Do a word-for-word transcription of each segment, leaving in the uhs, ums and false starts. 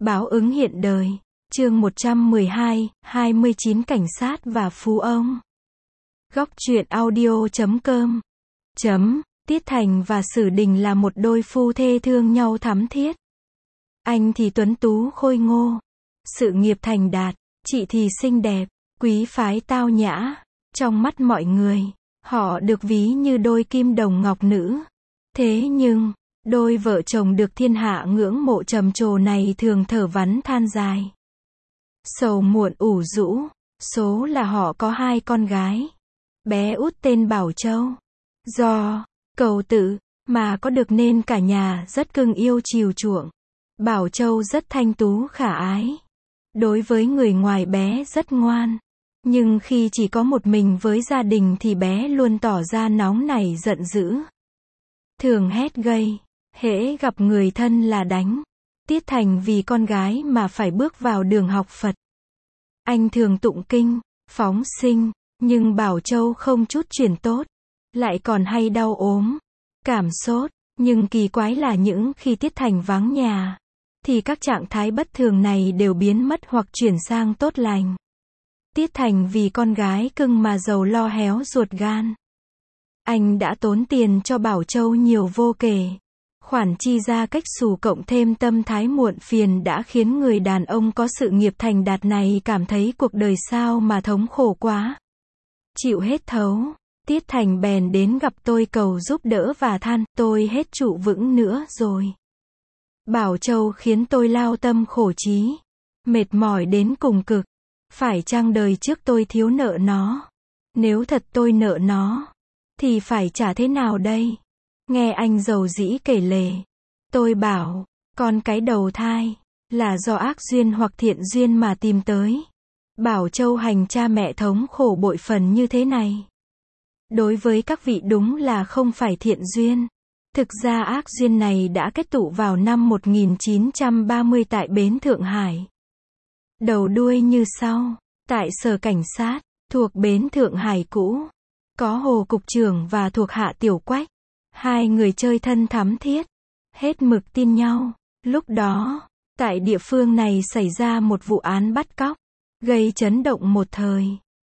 Báo ứng hiện đời. Chương một trăm mười hai, hai mươi chín cảnh sát và phú ông. Góc truyện audio chấm com. Chấm, Tiết Thành và Sử Đình là một đôi phu thê thương nhau thắm thiết. Anh thì tuấn tú khôi ngô, sự nghiệp thành đạt, chị thì xinh đẹp, quý phái tao nhã. Trong mắt mọi người, họ được ví như đôi kim đồng ngọc nữ. Thế nhưng, đôi vợ chồng được thiên hạ ngưỡng mộ trầm trồ này thường thở vắn than dài. Sầu muộn ủ rũ, số là họ có hai con gái. Bé út tên Bảo Châu. Do cầu tự mà có được nên cả nhà rất cưng yêu chiều chuộng. Bảo Châu rất thanh tú khả ái. Đối với người ngoài bé rất ngoan. Nhưng khi chỉ có một mình với gia đình thì bé luôn tỏ ra nóng nảy giận dữ. Thường hét gây, hễ gặp người thân là đánh. Tiết Thành vì con gái mà phải bước vào đường học Phật. Anh thường tụng kinh, phóng sinh, nhưng Bảo Châu không chút chuyển tốt. Lại còn hay đau ốm, cảm sốt. Nhưng kỳ quái là những khi Tiết Thành vắng nhà, thì các trạng thái bất thường này đều biến mất hoặc chuyển sang tốt lành. Tiết Thành vì con gái cưng mà giàu lo héo ruột gan. Anh đã tốn tiền cho Bảo Châu nhiều vô kể. Khoản chi ra cách xù cộng thêm tâm thái muộn phiền đã khiến người đàn ông có sự nghiệp thành đạt này cảm thấy cuộc đời sao mà thống khổ quá. Chịu hết thấu, Tiết Thành bèn đến gặp tôi cầu giúp đỡ và than, tôi hết trụ vững nữa rồi. Bảo Châu khiến tôi lao tâm khổ trí, mệt mỏi đến cùng cực. Phải chăng đời trước tôi thiếu nợ nó? Nếu thật tôi nợ nó, thì phải trả thế nào đây? Nghe anh dầu dĩ kể lể, tôi bảo, con cái đầu thai, là do ác duyên hoặc thiện duyên mà tìm tới. Bảo Châu hành cha mẹ thống khổ bội phần như thế này. Đối với các vị đúng là không phải thiện duyên. Thực ra ác duyên này đã kết tụ vào năm một nghìn chín trăm ba mươi tại bến Thượng Hải. Đầu đuôi như sau, tại sở cảnh sát, thuộc bến Thượng Hải cũ, có Hồ Cục trưởng và thuộc hạ Tiểu Quách. Hai người chơi thân thắm thiết, hết mực tin nhau. Lúc đó, tại địa phương này xảy ra một vụ án bắt cóc, gây chấn động một thời.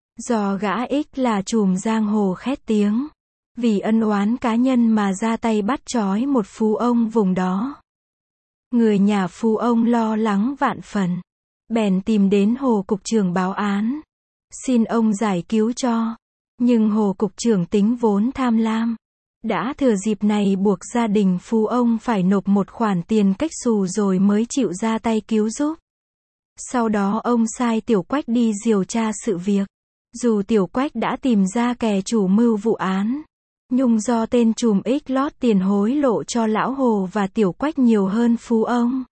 Do gã X là trùm giang hồ khét tiếng, vì ân oán cá nhân mà ra tay bắt trói một phú ông vùng đó. Người nhà phú ông lo lắng vạn phần, bèn tìm đến Hồ Cục trưởng báo án, xin ông giải cứu cho. Nhưng Hồ Cục trưởng tính vốn tham lam, đã thừa dịp này buộc gia đình phú ông phải nộp một khoản tiền cách xù rồi mới chịu ra tay cứu giúp. Sau đó ông sai Tiểu Quách đi điều tra sự việc. Dù Tiểu Quách đã tìm ra kẻ chủ mưu vụ án, nhưng do tên trùm X lót tiền hối lộ cho lão Hồ và Tiểu Quách nhiều hơn phú ông,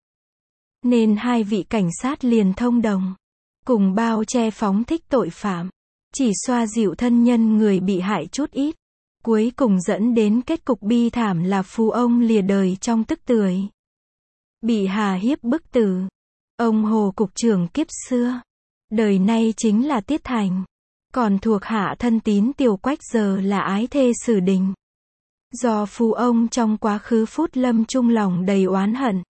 nên hai vị cảnh sát liền thông đồng, cùng bao che phóng thích tội phạm, chỉ xoa dịu thân nhân người bị hại chút ít. Cuối cùng dẫn đến kết cục bi thảm là phú ông lìa đời trong tức tưởi, bị hà hiếp bức tử. Ông Hồ Cục trưởng kiếp xưa, đời nay chính là Tiết Thành, còn thuộc hạ thân tín Tiểu Quách giờ là ái thê Sử Đình. Do phú ông trong quá khứ phút lâm chung lòng đầy oán hận,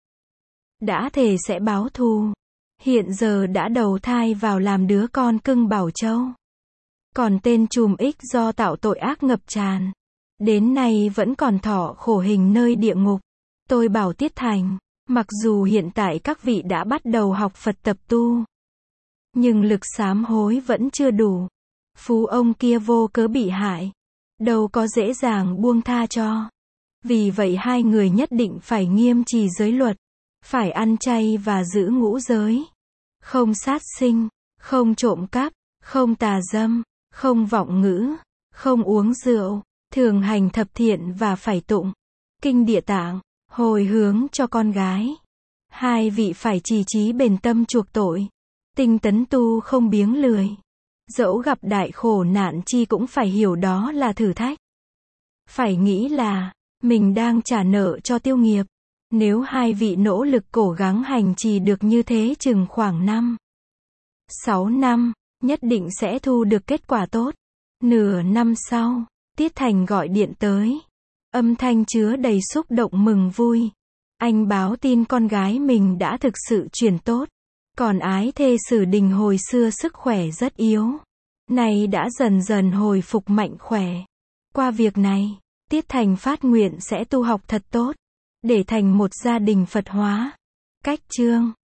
đã thề sẽ báo thù, hiện giờ đã đầu thai vào làm đứa con cưng Bảo Châu. Còn tên trùm X do tạo tội ác ngập tràn, đến nay vẫn còn thọ khổ hình nơi địa ngục. Tôi bảo Tiết Thành, mặc dù hiện tại các vị đã bắt đầu học Phật tập tu, nhưng lực sám hối vẫn chưa đủ. Phú ông kia vô cớ bị hại, đâu có dễ dàng buông tha cho. Vì vậy hai người nhất định phải nghiêm trì giới luật, phải ăn chay và giữ ngũ giới, không sát sinh, không trộm cắp, không tà dâm, không vọng ngữ, không uống rượu, thường hành thập thiện và phải tụng kinh Địa Tạng, hồi hướng cho con gái. Hai vị phải trì trí bền tâm chuộc tội, tinh tấn tu không biếng lười. Dẫu gặp đại khổ nạn chi cũng phải hiểu đó là thử thách. Phải nghĩ là mình đang trả nợ cho tiêu nghiệp. Nếu hai vị nỗ lực cố gắng hành trì được như thế chừng khoảng năm, sáu năm, nhất định sẽ thu được kết quả tốt. Nửa năm sau, Tiết Thành gọi điện tới. Âm thanh chứa đầy xúc động mừng vui. Anh báo tin con gái mình đã thực sự chuyển tốt. Còn ái thê Sử Đình hồi xưa sức khỏe rất yếu. Nay đã dần dần hồi phục mạnh khỏe. Qua việc này, Tiết Thành phát nguyện sẽ tu học thật tốt. Để thành một gia đình Phật hóa. Cách chương